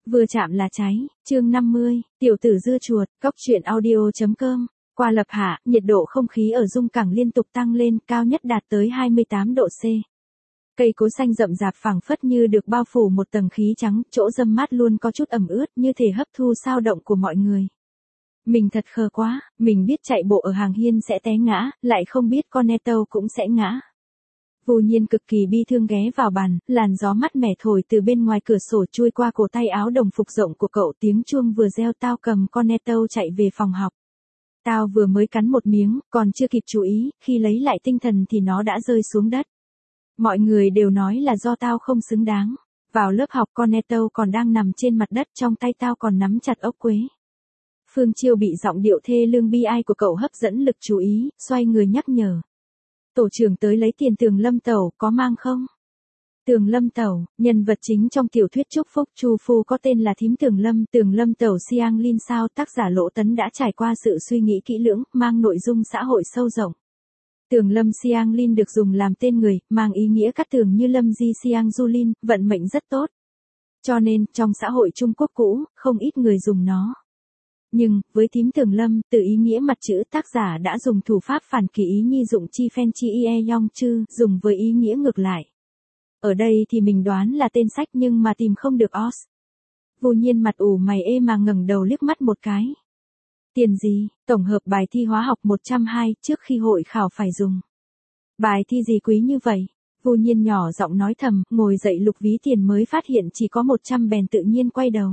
Vừa chạm là cháy, chương 50, tiểu tử dưa chuột, cóc truyện audio.com. Qua lập hạ, nhiệt độ không khí ở Dung Cảng liên tục tăng lên, cao nhất đạt tới 28 độ C. Cây cối xanh rậm rạp phảng phất như được bao phủ một tầng khí trắng, chỗ râm mát luôn có chút ẩm ướt, như thể hấp thu sao động của mọi người. Mình thật khờ quá, mình biết chạy bộ ở hàng hiên sẽ té ngã, lại không biết con Neto cũng sẽ ngã. Vô Nhiên cực kỳ bi thương ghé vào bàn, làn gió mát mẻ thổi từ bên ngoài cửa sổ chui qua cổ tay áo đồng phục rộng của cậu, tiếng chuông vừa reo, tao cầm con Neto chạy về phòng học. Tao vừa mới cắn một miếng, còn chưa kịp chú ý, khi lấy lại tinh thần thì nó đã rơi xuống đất. Mọi người đều nói là do tao không xứng đáng. Vào lớp học con Neto còn đang nằm trên mặt đất, trong tay tao còn nắm chặt ốc quế. Phương Chiêu bị giọng điệu thê lương bi ai của cậu hấp dẫn lực chú ý, xoay người nhắc nhở. Tổ trưởng tới lấy tiền Tường Lâm Tẩu, có mang không? Tường Lâm Tẩu, nhân vật chính trong tiểu thuyết Chúc Phúc Chu Phu có tên là thím Tường Lâm Tẩu Siang Lin sao, tác giả Lỗ Tấn đã trải qua sự suy nghĩ kỹ lưỡng, mang nội dung xã hội sâu rộng. Tường Lâm Siang Lin được dùng làm tên người, mang ý nghĩa cắt tường như Lâm Di Siang Du Lin, vận mệnh rất tốt. Cho nên, trong xã hội Trung Quốc cũ, không ít người dùng nó. Nhưng, với thím Tường Lâm, từ ý nghĩa mặt chữ, tác giả đã dùng thủ pháp phản kỳ ý nhi dụng chi phen chi ie yong chư, dùng với ý nghĩa ngược lại. Ở đây thì mình đoán là tên sách nhưng mà tìm không được os. Vô Nhiên mặt ủ mày ê mà ngẩng đầu liếc mắt một cái. Tiền gì? Tổng hợp bài thi hóa học 102, trước khi hội khảo phải dùng. Bài thi gì quý như vậy? Vô Nhiên nhỏ giọng nói thầm, ngồi dậy lục ví tiền mới phát hiện chỉ có 100 bèn tự nhiên quay đầu.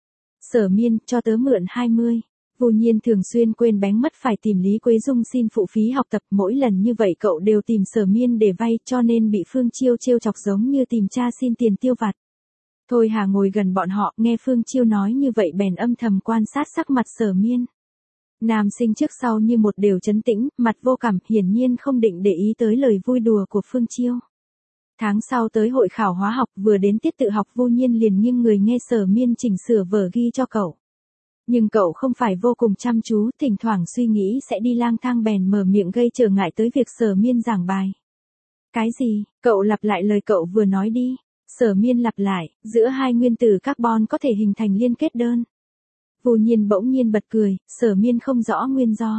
Sở Miên, cho tớ mượn 20. Vô Nhiên thường xuyên quên bén mất phải tìm Lý Quế Dung xin phụ phí học tập, mỗi lần như vậy cậu đều tìm Sở Miên để vay, cho nên bị Phương Chiêu trêu chọc giống như tìm cha xin tiền tiêu vặt. Thôi Hà ngồi gần bọn họ, nghe Phương Chiêu nói như vậy bèn âm thầm quan sát sắc mặt Sở Miên. Nam sinh trước sau như một đều trấn tĩnh, mặt vô cảm, hiển nhiên không định để ý tới lời vui đùa của Phương Chiêu. Tháng sau tới hội khảo hóa học, vừa đến tiết tự học Vô Nhiên liền nghiêng người nghe Sở Miên chỉnh sửa vở ghi cho cậu. Nhưng cậu không phải vô cùng chăm chú, thỉnh thoảng suy nghĩ sẽ đi lang thang bèn mở miệng gây trở ngại tới việc Sở Miên giảng bài. Cái gì? Cậu lặp lại lời cậu vừa nói đi. Sở Miên lặp lại, giữa hai nguyên tử carbon có thể hình thành liên kết đơn. Vô Nhiên bỗng nhiên bật cười, Sở Miên không rõ nguyên do.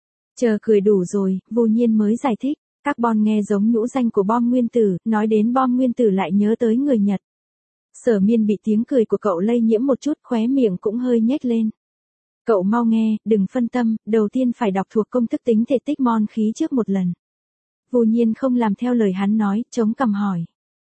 Chờ cười đủ rồi, Vô Nhiên mới giải thích. Carbon nghe giống nhũ danh của bom nguyên tử, nói đến bom nguyên tử lại nhớ tới người Nhật. Sở Miên bị tiếng cười của cậu lây nhiễm một chút, khóe miệng cũng hơi nhếch lên. Cậu mau nghe, đừng phân tâm, đầu tiên phải đọc thuộc công thức tính thể tích mol khí trước một lần. Vô Nhiên không làm theo lời hắn nói, chống cằm hỏi.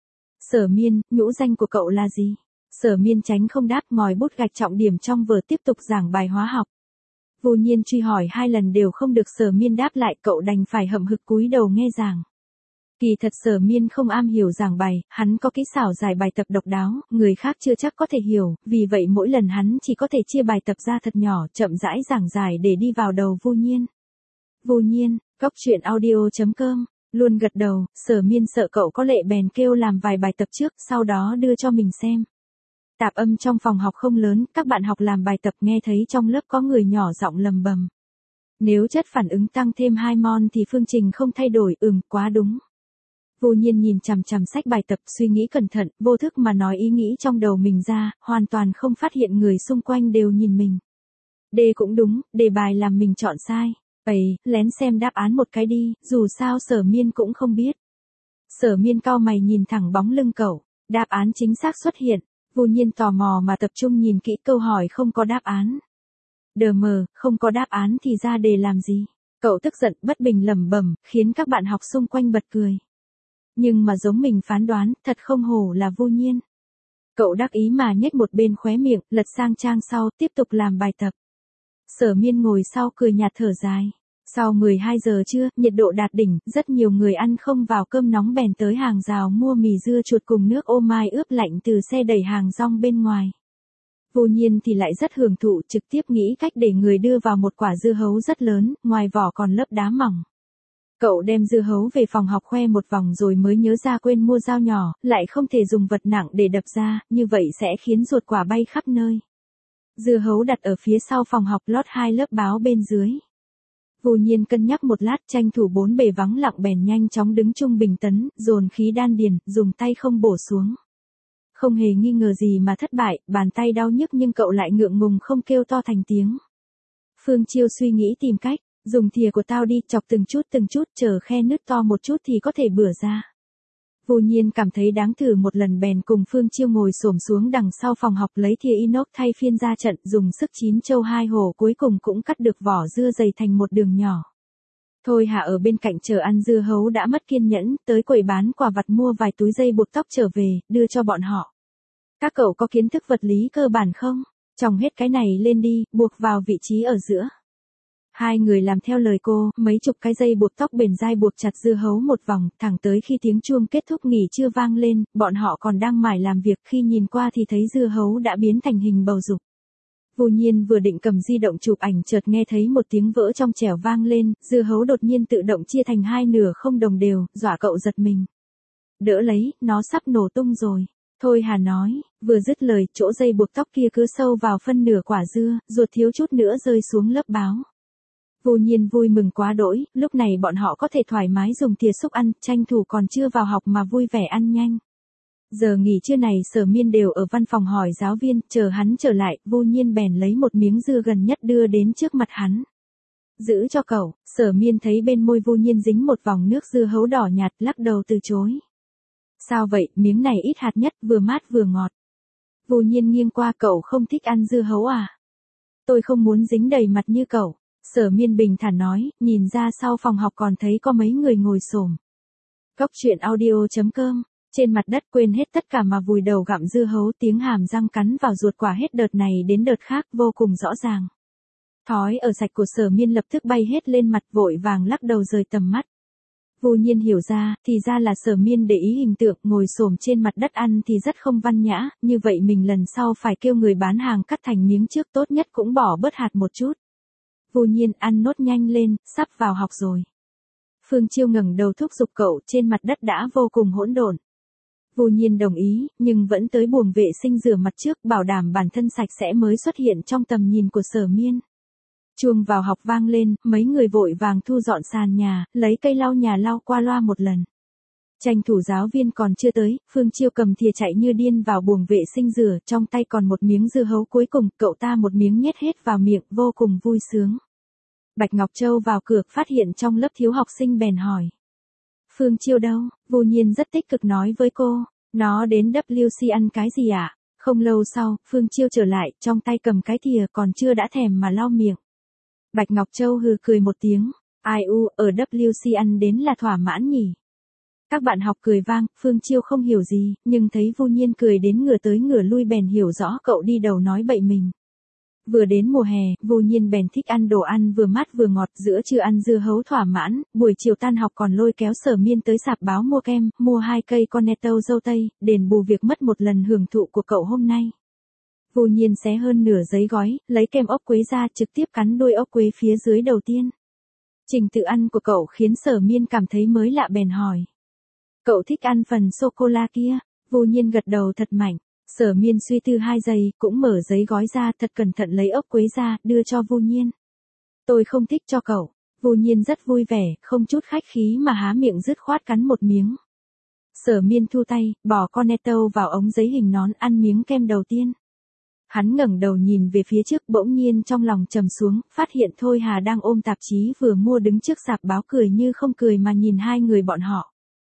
Sở Miên, nhũ danh của cậu là gì? Sở Miên tránh không đáp, ngòi bút gạch trọng điểm trong vở tiếp tục giảng bài hóa học. Vô Nhiên truy hỏi 2 lần đều không được Sở Miên đáp lại, cậu đành phải hậm hực cúi đầu nghe giảng. Kỳ thật Sở Miên không am hiểu giảng bài, hắn có kỹ xảo giải bài tập độc đáo, người khác chưa chắc có thể hiểu, vì vậy mỗi lần hắn chỉ có thể chia bài tập ra thật nhỏ, chậm rãi giảng giải để đi vào đầu Vô Nhiên. Vô Nhiên, cóc truyện audio.com, luôn gật đầu, Sở Miên sợ cậu có lệ bèn kêu làm vài bài tập trước, sau đó đưa cho mình xem. Tạp âm trong phòng học không lớn, các bạn học làm bài tập nghe thấy trong lớp có người nhỏ giọng lầm bầm. Nếu chất phản ứng tăng thêm 2 mol thì phương trình không thay đổi, quá đúng. Vô Nhiên nhìn chằm chằm sách bài tập, suy nghĩ cẩn thận, vô thức mà nói ý nghĩ trong đầu mình ra, hoàn toàn không phát hiện người xung quanh đều nhìn mình. Đề cũng đúng, đề bài làm mình chọn sai. Vậy, lén xem đáp án một cái đi, dù sao Sở Miên cũng không biết. Sở Miên cau mày nhìn thẳng bóng lưng cậu, đáp án chính xác xuất hiện. Vô Nhiên tò mò mà tập trung nhìn kỹ câu hỏi không có đáp án. Đờ mờ, không có đáp án thì ra đề làm gì? Cậu tức giận bất bình lẩm bẩm, khiến các bạn học xung quanh bật cười. Nhưng mà giống mình phán đoán, thật không hổ là Vô Nhiên. Cậu đắc ý mà nhếch một bên khóe miệng, lật sang trang sau, tiếp tục làm bài tập. Sở Miên ngồi sau cười nhạt thở dài. Sau 12 giờ trưa, nhiệt độ đạt đỉnh, rất nhiều người ăn không vào cơm nóng bèn tới hàng rào mua mì dưa chuột cùng nước ô mai ướp lạnh từ xe đẩy hàng rong bên ngoài. Vô Nhiên thì lại rất hưởng thụ, trực tiếp nghĩ cách để người đưa vào một quả dưa hấu rất lớn, ngoài vỏ còn lớp đá mỏng. Cậu đem dưa hấu về phòng học khoe một vòng rồi mới nhớ ra quên mua dao nhỏ, lại không thể dùng vật nặng để đập ra, như vậy sẽ khiến ruột quả bay khắp nơi. Dưa hấu đặt ở phía sau phòng học, lót 2 lớp báo bên dưới. Vô Nhiên cân nhắc một lát, tranh thủ 4 bề vắng lặng bèn nhanh chóng đứng trung bình tấn, dồn khí đan điền, dùng tay không bổ xuống. Không hề nghi ngờ gì mà thất bại, bàn tay đau nhức nhưng cậu lại ngượng ngùng không kêu to thành tiếng. Phương Chiêu suy nghĩ tìm cách, dùng thìa của tao đi, chọc từng chút, chờ khe nứt to một chút thì có thể bừa ra. Vô Nhiên cảm thấy đáng thử một lần bèn cùng Phương Chiêu ngồi xổm xuống đằng sau phòng học lấy thìa inox thay phiên ra trận, dùng sức chín châu hai hổ cuối cùng cũng cắt được vỏ dưa dày thành một đường nhỏ. Thôi Hà ở bên cạnh chờ ăn dưa hấu đã mất kiên nhẫn, tới quầy bán quà vặt mua vài túi dây buộc tóc trở về, đưa cho bọn họ. Các cậu có kiến thức vật lý cơ bản không? Chồng hết cái này lên đi, buộc vào vị trí ở giữa. Hai người làm theo lời cô, mấy chục cái dây buộc tóc bền dai buộc chặt dưa hấu một vòng, thẳng tới khi tiếng chuông kết thúc nghỉ trưa vang lên, bọn họ còn đang mải làm việc, khi nhìn qua thì thấy dưa hấu đã biến thành hình bầu dục. Vô Nhiên vừa định cầm di động chụp ảnh chợt nghe thấy một tiếng vỡ trong trẻo vang lên, dưa hấu đột nhiên tự động chia thành hai nửa không đồng đều, dọa cậu giật mình. Đỡ lấy, nó sắp nổ tung rồi. Thôi Hà nói, vừa dứt lời, chỗ dây buộc tóc kia cứ sâu vào phân nửa quả dưa, ruột thiếu chút nữa rơi xuống lớp báo. Vô Nhiên vui mừng quá đỗi, lúc này bọn họ có thể thoải mái dùng thìa xúc ăn, tranh thủ còn chưa vào học mà vui vẻ ăn nhanh. Giờ nghỉ trưa này Sở Miên đều ở văn phòng hỏi giáo viên, chờ hắn trở lại, Vô Nhiên bèn lấy một miếng dưa gần nhất đưa đến trước mặt hắn. Giữ cho cậu, Sở Miên thấy bên môi Vô Nhiên dính một vòng nước dưa hấu đỏ nhạt, lắc đầu từ chối. Sao vậy, miếng này ít hạt nhất, vừa mát vừa ngọt. Vô Nhiên nghiêng qua, cậu không thích ăn dưa hấu à? Tôi không muốn dính đầy mặt như cậu. Sở Miên bình thản nói, nhìn ra sau phòng học còn thấy có mấy người ngồi xổm. Góc truyện audio.com, trên mặt đất quên hết tất cả mà vùi đầu gặm dưa hấu, tiếng hàm răng cắn vào ruột quả hết đợt này đến đợt khác vô cùng rõ ràng. Thói ở sạch của Sở Miên lập tức bay hết lên mặt, vội vàng lắc đầu rời tầm mắt. Vô Nhiên hiểu ra, thì ra là Sở Miên để ý hình tượng ngồi xổm trên mặt đất ăn thì rất không văn nhã, như vậy mình lần sau phải kêu người bán hàng cắt thành miếng trước, tốt nhất cũng bỏ bớt hạt một chút. Vô Nhiên, ăn nốt nhanh lên, sắp vào học rồi. Phương Chiêu ngẩng đầu thúc giục cậu, trên mặt đất đã vô cùng hỗn độn. Vô Nhiên đồng ý, nhưng vẫn tới buồng vệ sinh rửa mặt trước, bảo đảm bản thân sạch sẽ mới xuất hiện trong tầm nhìn của Sở Miên. Chuông vào học vang lên, mấy người vội vàng thu dọn sàn nhà, lấy cây lau nhà lau qua loa một lần. Tranh thủ giáo viên còn chưa tới, Phương Chiêu cầm thìa chạy như điên vào buồng vệ sinh rửa, trong tay còn một miếng dưa hấu cuối cùng, cậu ta một miếng nhét hết vào miệng, vô cùng vui sướng. Bạch Ngọc Châu vào cửa, phát hiện trong lớp thiếu học sinh bèn hỏi. Phương Chiêu đâu? Vô Nhiên rất tích cực nói với cô, nó đến WC ăn cái gì ạ? Không lâu sau, Phương Chiêu trở lại, trong tay cầm cái thìa còn chưa đã thèm mà lau miệng. Bạch Ngọc Châu hừ cười một tiếng, ai u, ở WC ăn đến là thỏa mãn nhỉ. Các bạn học cười vang, Phương Chiêu không hiểu gì, nhưng thấy Vô Nhiên cười đến ngửa tới ngửa lui bèn hiểu rõ cậu đi đầu nói bậy mình. Vừa đến mùa hè, Vô Nhiên bèn thích ăn đồ ăn vừa mát vừa ngọt, giữa trưa ăn dưa hấu thỏa mãn, buổi chiều tan học còn lôi kéo Sở Miên tới sạp báo mua kem, mua 2 cây cornetto dâu tây, đền bù việc mất một lần hưởng thụ của cậu hôm nay. Vô Nhiên xé hơn nửa giấy gói, lấy kem ốc quế ra, trực tiếp cắn đuôi ốc quế phía dưới đầu tiên. Trình tự ăn của cậu khiến Sở Miên cảm thấy mới lạ bèn hỏi. Cậu thích ăn phần sô-cô-la kia? Vô Nhiên gật đầu thật mạnh. Sở Miên suy tư 2 giây, cũng mở giấy gói ra, thật cẩn thận lấy ốc quế ra, đưa cho Vô Nhiên. Tôi không thích cho cậu. Vô Nhiên rất vui vẻ, không chút khách khí mà há miệng dứt khoát cắn một miếng. Sở Miên thu tay, bỏ cornetto vào ống giấy hình nón, ăn miếng kem đầu tiên. Hắn ngẩng đầu nhìn về phía trước, bỗng nhiên trong lòng trầm xuống, phát hiện Thôi Hà đang ôm tạp chí vừa mua đứng trước sạp báo cười như không cười mà nhìn hai người bọn họ.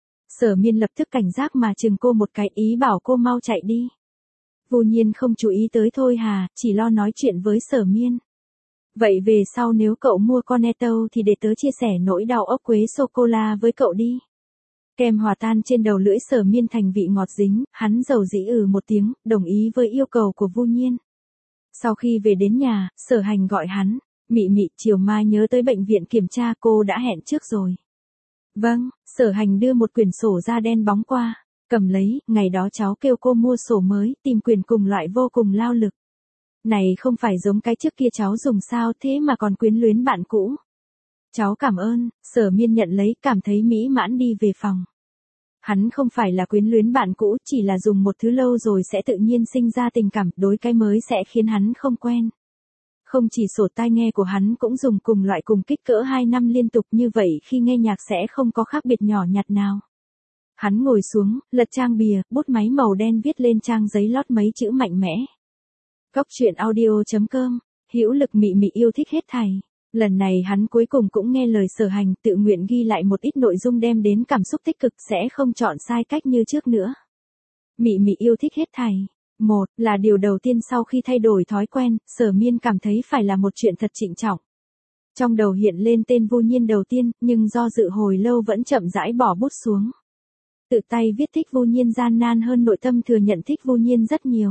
Sở Miên lập tức cảnh giác mà chừng cô một cái, ý bảo cô mau chạy đi. Vô Nhiên không chú ý tới Thôi Hà, chỉ lo nói chuyện với Sở Miên. Vậy về sau nếu cậu mua cornetto thì để tớ chia sẻ nỗi đau ốc quế sô-cô-la với cậu đi. Kem hòa tan trên đầu lưỡi Sở Miên thành vị ngọt dính, hắn dầu dĩ một tiếng, đồng ý với yêu cầu của Vô Nhiên. Sau khi về đến nhà, Sở Hành gọi hắn, Mị Mị, chiều mai nhớ tới bệnh viện kiểm tra, cô đã hẹn trước rồi. Vâng, Sở Hành đưa một quyển sổ da đen bóng qua, cầm lấy, ngày đó cháu kêu cô mua sổ mới, tìm quyền cùng loại vô cùng lao lực. Này không phải giống cái trước kia cháu dùng sao thế mà còn quyến luyến bạn cũ. Cháu cảm ơn, Sở Miên nhận lấy, cảm thấy mỹ mãn đi về phòng. Hắn không phải là quyến luyến bạn cũ, chỉ là dùng một thứ lâu rồi sẽ tự nhiên sinh ra tình cảm, đối cái mới sẽ khiến hắn không quen. Không chỉ sổ tai nghe của hắn cũng dùng cùng loại cùng kích cỡ 2 năm liên tục, như vậy khi nghe nhạc sẽ không có khác biệt nhỏ nhặt nào. Hắn ngồi xuống, lật trang bìa, bút máy màu đen viết lên trang giấy lót mấy chữ mạnh mẽ. Góc truyện audio.com, hữu lực mị mị yêu thích hết thảy. Lần này hắn cuối cùng cũng nghe lời Sở Hành, tự nguyện ghi lại một ít nội dung đem đến cảm xúc tích cực, sẽ không chọn sai cách như trước nữa. Mị mị yêu thích hết thảy. Một, là điều đầu tiên sau khi thay đổi thói quen, Sở Miên cảm thấy phải là một chuyện thật trịnh trọng. Trong đầu hiện lên tên Vu Nhiên đầu tiên, nhưng do dự hồi lâu vẫn chậm rãi bỏ bút xuống. Tự tay viết thích Vu Nhiên gian nan hơn nội tâm thừa nhận thích Vu Nhiên rất nhiều.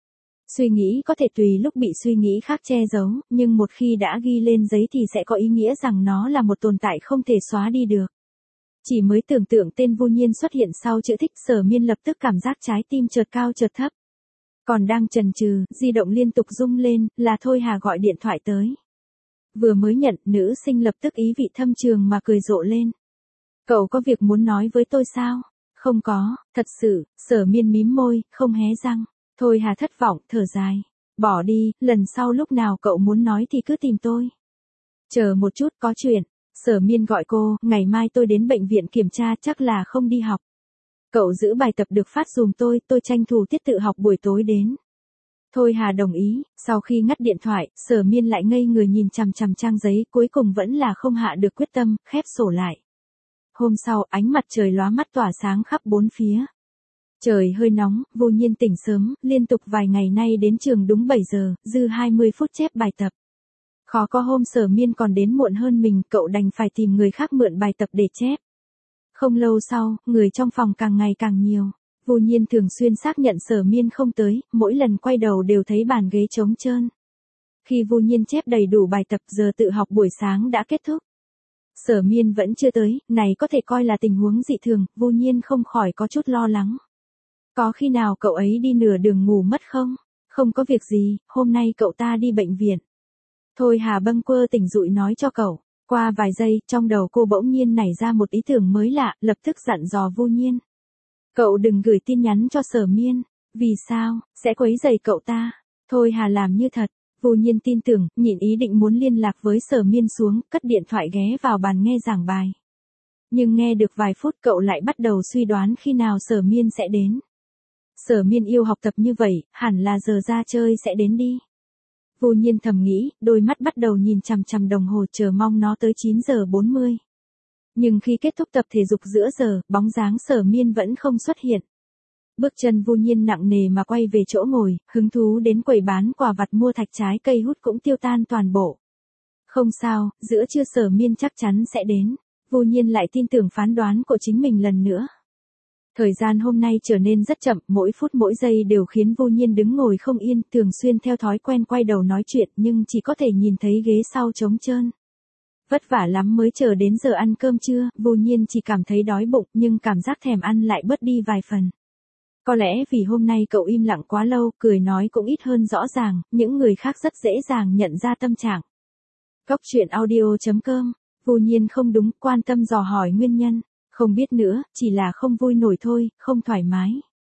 Suy nghĩ có thể tùy lúc bị suy nghĩ khác che giấu, nhưng một khi đã ghi lên giấy thì sẽ có ý nghĩa rằng nó là một tồn tại không thể xóa đi được. Chỉ mới tưởng tượng tên Vu Nhiên xuất hiện sau chữ thích, Sở Miên lập tức cảm giác trái tim chợt cao chợt thấp. Còn đang chần chừ, di động liên tục rung lên, là Thôi Hà gọi điện thoại tới. Vừa mới nhận, nữ sinh lập tức ý vị thâm trường mà cười rộ lên. Cậu có việc muốn nói với tôi sao? Không có, thật sự. Sở Miên mím môi, không hé răng. Thôi Hà thất vọng, thở dài. Bỏ đi, lần sau lúc nào cậu muốn nói thì cứ tìm tôi. Chờ một chút, có chuyện. Sở Miên gọi cô, ngày mai tôi đến bệnh viện kiểm tra, chắc là không đi học. Cậu giữ bài tập được phát dùm tôi tranh thủ tiết tự học buổi tối đến. Thôi Hà đồng ý, sau khi ngắt điện thoại, Sở Miên lại ngây người nhìn chằm chằm trang giấy, cuối cùng vẫn là không hạ được quyết tâm, khép sổ lại. Hôm sau, ánh mặt trời lóa mắt tỏa sáng khắp bốn phía. Trời hơi nóng, Vu Nhiên tỉnh sớm, liên tục vài ngày nay đến trường đúng 7 giờ, dư 20 phút chép bài tập. Khó có hôm Sở Miên còn đến muộn hơn mình, cậu đành phải tìm người khác mượn bài tập để chép. Không lâu sau, người trong phòng càng ngày càng nhiều. Vu Nhiên thường xuyên xác nhận Sở Miên không tới, mỗi lần quay đầu đều thấy bàn ghế trống trơn. Khi Vu Nhiên chép đầy đủ bài tập, giờ tự học buổi sáng đã kết thúc. Sở Miên vẫn chưa tới, này có thể coi là tình huống dị thường, Vu Nhiên không khỏi có chút lo lắng. Có khi nào cậu ấy đi nửa đường ngủ mất không? Không có việc gì, hôm nay cậu ta đi bệnh viện. Thôi Hà bâng quơ tỉnh dụi nói cho cậu. Qua vài giây, trong đầu cô bỗng nhiên nảy ra một ý tưởng mới lạ, lập tức dặn dò Vu Nhiên. Cậu đừng gửi tin nhắn cho Sở Miên. Vì sao? Sẽ quấy rầy cậu ta. Thôi Hà làm như thật. Vu Nhiên tin tưởng, nhịn ý định muốn liên lạc với Sở Miên xuống, cất điện thoại ghé vào bàn nghe giảng bài. Nhưng nghe được vài phút cậu lại bắt đầu suy đoán khi nào Sở Miên sẽ đến. Sở Miên yêu học tập như vậy, hẳn là giờ ra chơi sẽ đến đi. Vu Nhiên thầm nghĩ, đôi mắt bắt đầu nhìn chằm chằm đồng hồ chờ mong nó tới 9 giờ 40. Nhưng khi kết thúc tập thể dục giữa giờ, bóng dáng Sở Miên vẫn không xuất hiện. Bước chân Vu Nhiên nặng nề mà quay về chỗ ngồi, hứng thú đến quầy bán quà vặt mua thạch trái cây hút cũng tiêu tan toàn bộ. Không sao, giữa trưa Sở Miên chắc chắn sẽ đến. Vu Nhiên lại tin tưởng phán đoán của chính mình lần nữa. Thời gian hôm nay trở nên rất chậm, mỗi phút mỗi giây đều khiến Vu Nhiên đứng ngồi không yên, thường xuyên theo thói quen quay đầu nói chuyện nhưng chỉ có thể nhìn thấy ghế sau trống trơn. Vất vả lắm mới chờ đến giờ ăn cơm trưa, Vu Nhiên chỉ cảm thấy đói bụng nhưng cảm giác thèm ăn lại bớt đi vài phần. Có lẽ vì hôm nay cậu im lặng quá lâu, cười nói cũng ít hơn rõ ràng, những người khác rất dễ dàng nhận ra tâm trạng. Góc truyện audio.com, Vu Nhiên không đúng, quan tâm dò hỏi nguyên nhân. Không biết nữa, chỉ là không vui nổi thôi, không thoải mái.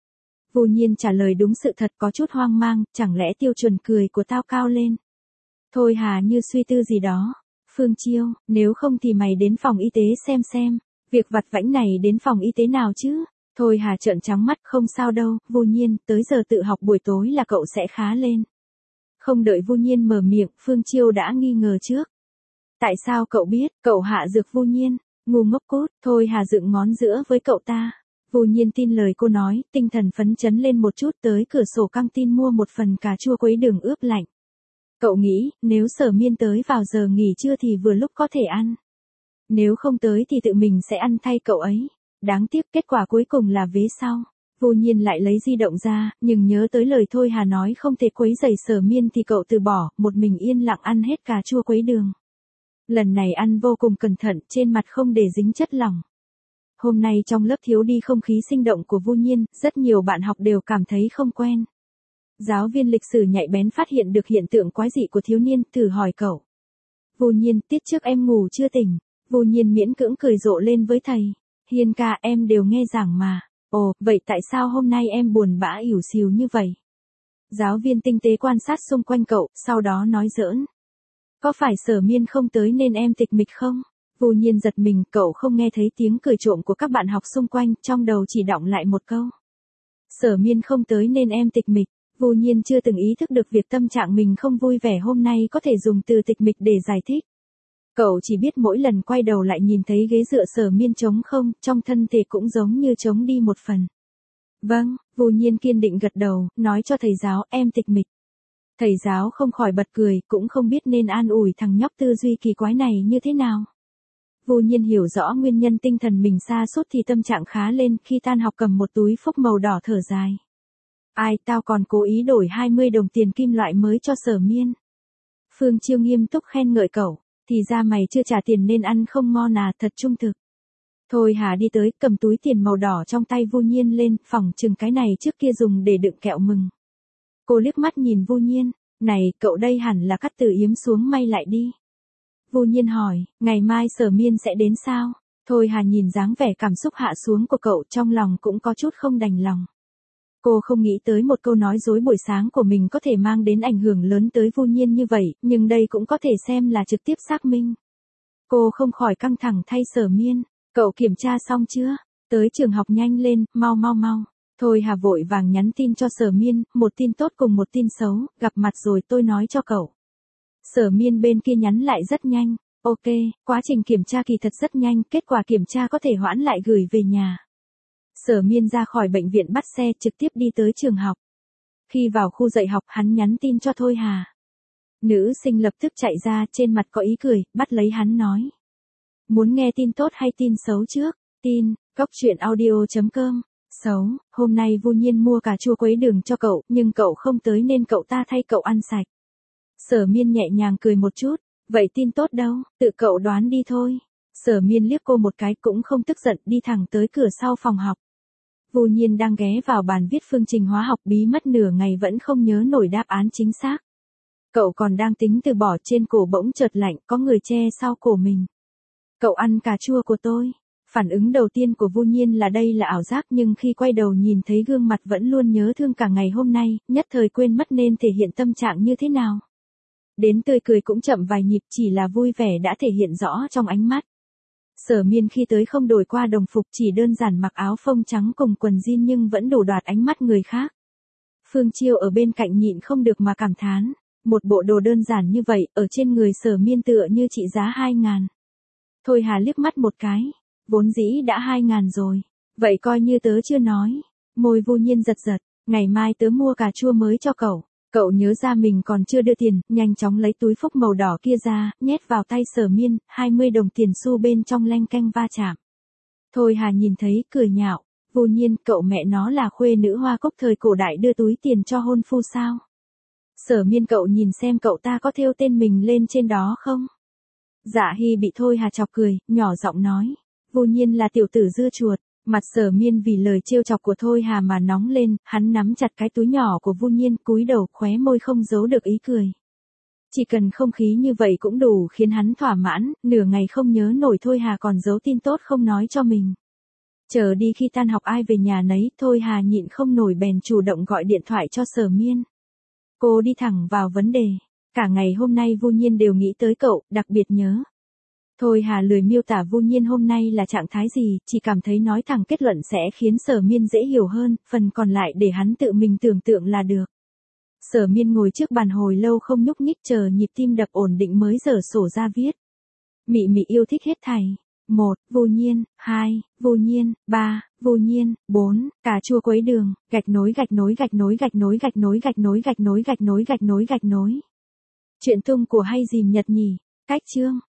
Vu Nhiên trả lời đúng sự thật, có chút hoang mang, chẳng lẽ tiêu chuẩn cười của tao cao lên. Thôi Hà như suy tư gì đó. Phương Chiêu, nếu không thì mày đến phòng y tế xem. Việc vặt vãnh này đến phòng y tế nào chứ? Thôi Hà trợn trắng mắt, không sao đâu, Vu Nhiên, tới giờ tự học buổi tối là cậu sẽ khá lên. Không đợi Vu Nhiên mở miệng, Phương Chiêu đã nghi ngờ trước. Tại sao cậu biết, cậu hạ dược Vu Nhiên? Ngu ngốc cút, Thôi Hà dựng ngón giữa với cậu ta. Vu Nhiên tin lời cô nói, tinh thần phấn chấn lên một chút, tới cửa sổ căng tin mua một phần cà chua quấy đường ướp lạnh. Cậu nghĩ, nếu Sở Miên tới vào giờ nghỉ trưa thì vừa lúc có thể ăn. Nếu không tới thì tự mình sẽ ăn thay cậu ấy. Đáng tiếc kết quả cuối cùng là vế sau. Vu Nhiên lại lấy di động ra, nhưng nhớ tới lời Thôi Hà nói không thể quấy rầy Sở Miên thì cậu từ bỏ, một mình yên lặng ăn hết cà chua quấy đường. Lần này ăn vô cùng cẩn thận, trên mặt không để dính chất lỏng. Hôm nay trong lớp thiếu đi không khí sinh động của Vu Nhiên, rất nhiều bạn học đều cảm thấy không quen. Giáo viên lịch sử nhạy bén phát hiện được hiện tượng quái dị của thiếu niên, thử hỏi cậu. Vu Nhiên, tiết trước em ngủ chưa tỉnh. Vu Nhiên miễn cưỡng cười rộ lên với thầy. Hiên ca, em đều nghe giảng mà. Ồ, vậy tại sao hôm nay em buồn bã ỉu xìu như vậy? Giáo viên tinh tế quan sát xung quanh cậu, sau đó nói giỡn. Có phải Sở Miên không tới nên em tịch mịch không? Vô Nhiên giật mình, cậu không nghe thấy tiếng cười trộm của các bạn học xung quanh, trong đầu chỉ đọng lại một câu. Sở Miên không tới nên em tịch mịch. Vô Nhiên chưa từng ý thức được việc tâm trạng mình không vui vẻ hôm nay có thể dùng từ tịch mịch để giải thích. Cậu chỉ biết mỗi lần quay đầu lại nhìn thấy ghế dựa Sở Miên trống không, trong thân thể cũng giống như trống đi một phần. Vâng, Vô Nhiên kiên định gật đầu, nói cho thầy giáo, em tịch mịch. Thầy giáo không khỏi bật cười, cũng không biết nên an ủi thằng nhóc tư duy kỳ quái này như thế nào. Vô Nhiên hiểu rõ nguyên nhân tinh thần mình sa sút thì tâm trạng khá lên, khi tan học cầm một túi phốc màu đỏ thở dài. Ai, tao còn cố ý đổi 20 đồng tiền kim loại mới cho Sở Miên. Phương Chiêu nghiêm túc khen ngợi cậu, thì ra mày chưa trả tiền nên ăn không ngon à, thật trung thực. Thôi Hà đi tới, cầm túi tiền màu đỏ trong tay Vô Nhiên lên, phỏng chừng cái này trước kia dùng để đựng kẹo mừng. Cô liếc mắt nhìn Vô Nhiên, này, cậu đây hẳn là cắt từ yếm xuống may lại đi. Vô Nhiên hỏi, ngày mai Sở Miên sẽ đến sao? Thôi Hà nhìn dáng vẻ cảm xúc hạ xuống của cậu, trong lòng cũng có chút không đành lòng. Cô không nghĩ tới một câu nói dối buổi sáng của mình có thể mang đến ảnh hưởng lớn tới Vô Nhiên như vậy, nhưng đây cũng có thể xem là trực tiếp xác minh. Cô không khỏi căng thẳng thay Sở Miên, cậu kiểm tra xong chưa? Tới trường học nhanh lên, mau mau mau. Thôi Hà vội vàng nhắn tin cho Sở Miên, một tin tốt cùng một tin xấu, gặp mặt rồi tôi nói cho cậu. Sở Miên bên kia nhắn lại rất nhanh, ok, quá trình kiểm tra kỳ thật rất nhanh, kết quả kiểm tra có thể hoãn lại gửi về nhà. Sở Miên ra khỏi bệnh viện bắt xe trực tiếp đi tới trường học. Khi vào khu dạy học hắn nhắn tin cho Thôi Hà. Nữ sinh lập tức chạy ra, trên mặt có ý cười, bắt lấy hắn nói. Muốn nghe tin tốt hay tin xấu trước? Tin, coctruyện.audio.com. Xấu, hôm nay Vô Nhiên mua cà chua quấy đường cho cậu, nhưng cậu không tới nên cậu ta thay cậu ăn sạch. Sở Miên nhẹ nhàng cười một chút, vậy tin tốt đâu, tự cậu đoán đi thôi. Sở Miên liếc cô một cái cũng không tức giận, đi thẳng tới cửa sau phòng học. Vô Nhiên đang ghé vào bàn viết phương trình hóa học bí mất nửa ngày vẫn không nhớ nổi đáp án chính xác. Cậu còn đang tính từ bỏ, trên cổ bỗng chợt lạnh, có người che sau cổ mình. Cậu ăn cà chua của tôi. Phản ứng đầu tiên của Vô Nhiên là đây là ảo giác, nhưng khi quay đầu nhìn thấy gương mặt vẫn luôn nhớ thương cả ngày hôm nay, nhất thời quên mất nên thể hiện tâm trạng như thế nào. Đến tươi cười cũng chậm vài nhịp, chỉ là vui vẻ đã thể hiện rõ trong ánh mắt. Sở Miên khi tới không đổi qua đồng phục, chỉ đơn giản mặc áo phông trắng cùng quần jean nhưng vẫn đủ đoạt ánh mắt người khác. Phương Chiêu ở bên cạnh nhịn không được mà cảm thán, một bộ đồ đơn giản như vậy, ở trên người Sở Miên tựa như trị giá 2.000. Thôi Hà liếc mắt một cái, vốn dĩ đã 2.000 rồi, vậy coi như tớ chưa nói. Môi Vô Nhiên giật giật, ngày mai tớ mua cà chua mới cho cậu. Cậu nhớ ra mình còn chưa đưa tiền, nhanh chóng lấy túi phốc màu đỏ kia ra, nhét vào tay Sở Miên, 20 đồng tiền xu bên trong leng keng va chạm. Thôi Hà nhìn thấy, cười nhạo, Vô Nhiên, cậu mẹ nó là khuê nữ Hoa Cốc thời cổ đại đưa túi tiền cho hôn phu sao? Sở Miên, cậu nhìn xem cậu ta có thêu tên mình lên trên đó không? Dạ Hy bị Thôi Hà chọc cười, nhỏ giọng nói, Vô Nhiên là tiểu tử dưa chuột. Mặt Sở Miên vì lời trêu chọc của Thôi Hà mà nóng lên, hắn nắm chặt cái túi nhỏ của Vô Nhiên, cúi đầu, khóe môi không giấu được ý cười. Chỉ cần không khí như vậy cũng đủ khiến hắn thỏa mãn, nửa ngày không nhớ nổi Thôi Hà còn giấu tin tốt không nói cho mình. Chờ đi khi tan học ai về nhà nấy, Thôi Hà nhịn không nổi bèn chủ động gọi điện thoại cho Sở Miên. Cô đi thẳng vào vấn đề, cả ngày hôm nay Vô Nhiên đều nghĩ tới cậu, đặc biệt nhớ. Thôi Hà lười miêu tả Vô Nhiên hôm nay là trạng thái gì, chỉ cảm thấy nói thẳng kết luận sẽ khiến Sở Miên dễ hiểu hơn, phần còn lại để hắn tự mình tưởng tượng là được. Sở Miên ngồi trước bàn hồi lâu không nhúc nhích, chờ nhịp tim đập ổn định mới dở sổ ra viết. Mị Mị yêu thích hết thảy. 1. Vô Nhiên. 2. Vô Nhiên. 3. Vô Nhiên. 4. Cà chua quấy đường, gạch nối gạch nối gạch nối gạch nối gạch nối gạch nối gạch nối gạch nối gạch nối gạch nối. Chuyện tung của hay dìm Nhật nhỉ. Cách chương.